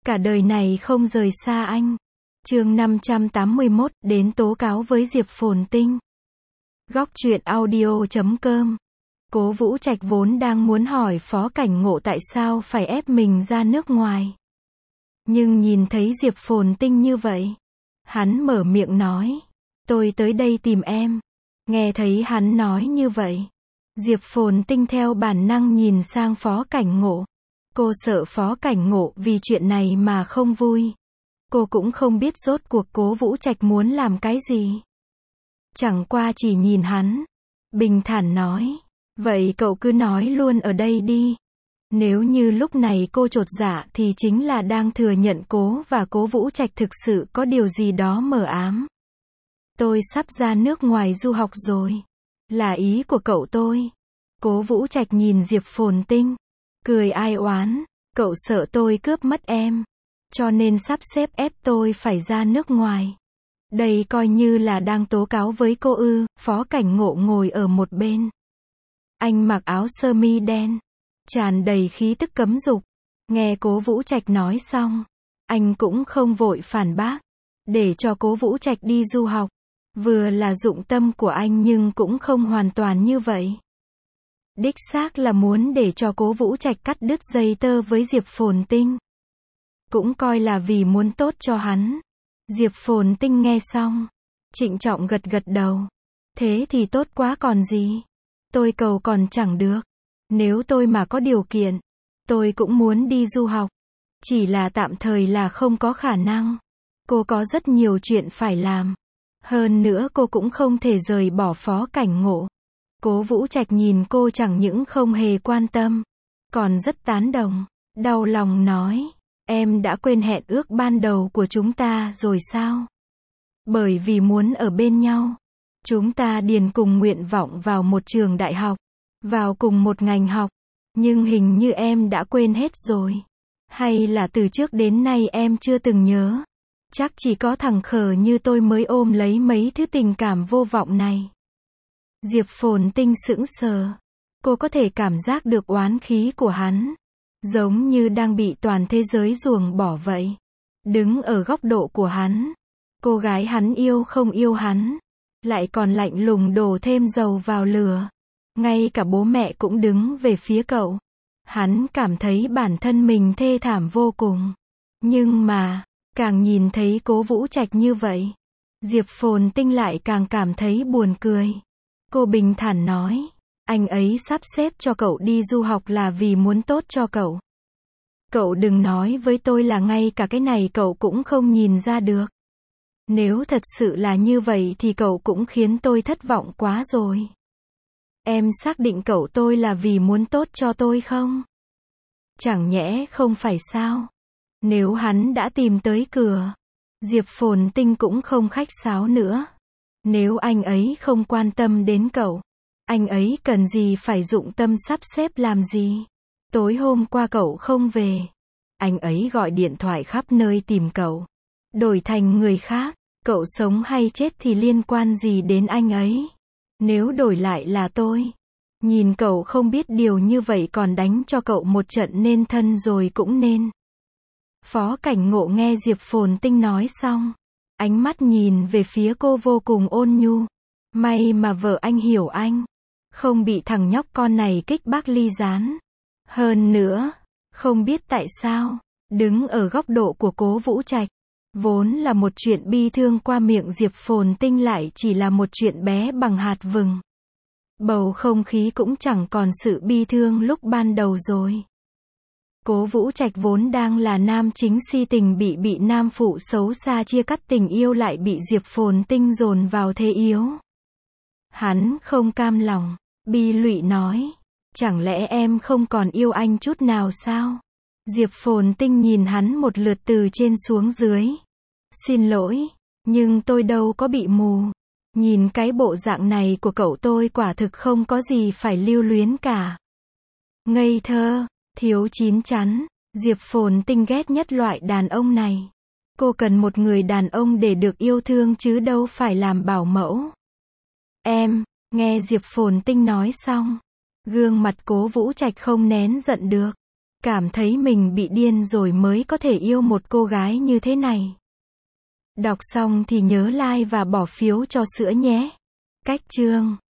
Cả đời này không rời xa anh. Chương 581, đến tố cáo với Diệp Phồn Tinh. Góc truyện audio.com. Cố Vũ Trạch vốn đang muốn hỏi Phó Cảnh Ngộ tại sao phải ép mình ra nước ngoài. Nhưng nhìn thấy Diệp Phồn Tinh như vậy, hắn mở miệng nói, tôi tới đây tìm em. Nghe thấy hắn nói như vậy, Diệp Phồn Tinh theo bản năng nhìn sang Phó Cảnh Ngộ. Cô sợ Phó Cảnh Ngộ vì chuyện này mà không vui. Cô cũng không biết rốt cuộc Cố Vũ Trạch muốn làm cái gì. Chẳng qua chỉ nhìn hắn, bình thản nói, vậy cậu cứ nói luôn ở đây đi. Nếu như lúc này cô chột dạ thì chính là đang thừa nhận Cố và Cố Vũ Trạch thực sự có điều gì đó mờ ám. Tôi sắp ra nước ngoài du học rồi. Là ý của cậu tôi. Cố Vũ Trạch nhìn Diệp Phồn Tinh, cười ai oán, cậu sợ tôi cướp mất em, cho nên sắp xếp ép tôi phải ra nước ngoài. Đây coi như là đang tố cáo với cô ư? Phó Cảnh Ngộ ngồi ở một bên. Anh mặc áo sơ mi đen, tràn đầy khí tức cấm dục. Nghe Cố Vũ Trạch nói xong, anh cũng không vội phản bác, để cho Cố Vũ Trạch đi du học. Vừa là dụng tâm của anh nhưng cũng không hoàn toàn như vậy. Đích xác là muốn để cho Cố Vũ Trạch cắt đứt dây tơ với Diệp Phồn Tinh. Cũng coi là vì muốn tốt cho hắn. Diệp Phồn Tinh nghe xong, trịnh trọng gật gật đầu. Thế thì tốt quá còn gì. Tôi cầu còn chẳng được. Nếu tôi mà có điều kiện, tôi cũng muốn đi du học. Chỉ là tạm thời là không có khả năng. Cô có rất nhiều chuyện phải làm. Hơn nữa cô cũng không thể rời bỏ Phó Cảnh Ngộ. Cố Vũ Trạch nhìn cô chẳng những không hề quan tâm, còn rất tán đồng, đau lòng nói, em đã quên hẹn ước ban đầu của chúng ta rồi sao? Bởi vì muốn ở bên nhau, chúng ta điền cùng nguyện vọng vào một trường đại học, vào cùng một ngành học, nhưng hình như em đã quên hết rồi. Hay là từ trước đến nay em chưa từng nhớ? Chắc chỉ có thằng khờ như tôi mới ôm lấy mấy thứ tình cảm vô vọng này. Diệp Phồn Tinh sững sờ. Cô có thể cảm giác được oán khí của hắn. Giống như đang bị toàn thế giới ruồng bỏ vậy. Đứng ở góc độ của hắn. Cô gái hắn yêu không yêu hắn. Lại còn lạnh lùng đổ thêm dầu vào lửa. Ngay cả bố mẹ cũng đứng về phía cậu. Hắn cảm thấy bản thân mình thê thảm vô cùng. Nhưng mà, càng nhìn thấy Cố Vũ Trạch như vậy, Diệp Phồn Tinh lại càng cảm thấy buồn cười. Cô bình thản nói, anh ấy sắp xếp cho cậu đi du học là vì muốn tốt cho cậu. Cậu đừng nói với tôi là ngay cả cái này cậu cũng không nhìn ra được. Nếu thật sự là như vậy thì cậu cũng khiến tôi thất vọng quá rồi. Em xác định cậu tôi là vì muốn tốt cho tôi không? Chẳng nhẽ không phải sao? Nếu hắn đã tìm tới cửa, Diệp Phồn Tinh cũng không khách sáo nữa. Nếu anh ấy không quan tâm đến cậu, anh ấy cần gì phải dụng tâm sắp xếp làm gì? Tối hôm qua cậu không về, anh ấy gọi điện thoại khắp nơi tìm cậu. Đổi thành người khác, cậu sống hay chết thì liên quan gì đến anh ấy? Nếu đổi lại là tôi, nhìn cậu không biết điều như vậy còn đánh cho cậu một trận nên thân rồi cũng nên. Phó Cảnh Ngộ nghe Diệp Phồn Tinh nói xong, ánh mắt nhìn về phía cô vô cùng ôn nhu. May mà vợ anh hiểu anh, không bị thằng nhóc con này kích bác ly gián. Hơn nữa, không biết tại sao, đứng ở góc độ của Cố Vũ Trạch, vốn là một chuyện bi thương qua miệng Diệp Phồn Tinh lại chỉ là một chuyện bé bằng hạt vừng. Bầu không khí cũng chẳng còn sự bi thương lúc ban đầu rồi. Cố Vũ Trạch vốn đang là nam chính si tình bị nam phụ xấu xa chia cắt tình yêu lại bị Diệp Phồn Tinh dồn vào thế yếu. Hắn không cam lòng, bi lụy nói, chẳng lẽ em không còn yêu anh chút nào sao? Diệp Phồn Tinh nhìn hắn một lượt từ trên xuống dưới. Xin lỗi, nhưng tôi đâu có bị mù. Nhìn cái bộ dạng này của cậu tôi quả thực không có gì phải lưu luyến cả. Ngây thơ, thiếu chín chắn, Diệp Phồn Tinh ghét nhất loại đàn ông này. Cô cần một người đàn ông để được yêu thương chứ đâu phải làm bảo mẫu. Em, nghe Diệp Phồn Tinh nói xong, gương mặt Cố Vũ Trạch không nén giận được. Cảm thấy mình bị điên rồi mới có thể yêu một cô gái như thế này. Đọc xong thì nhớ like và bỏ phiếu cho sữa nhé. Cách chương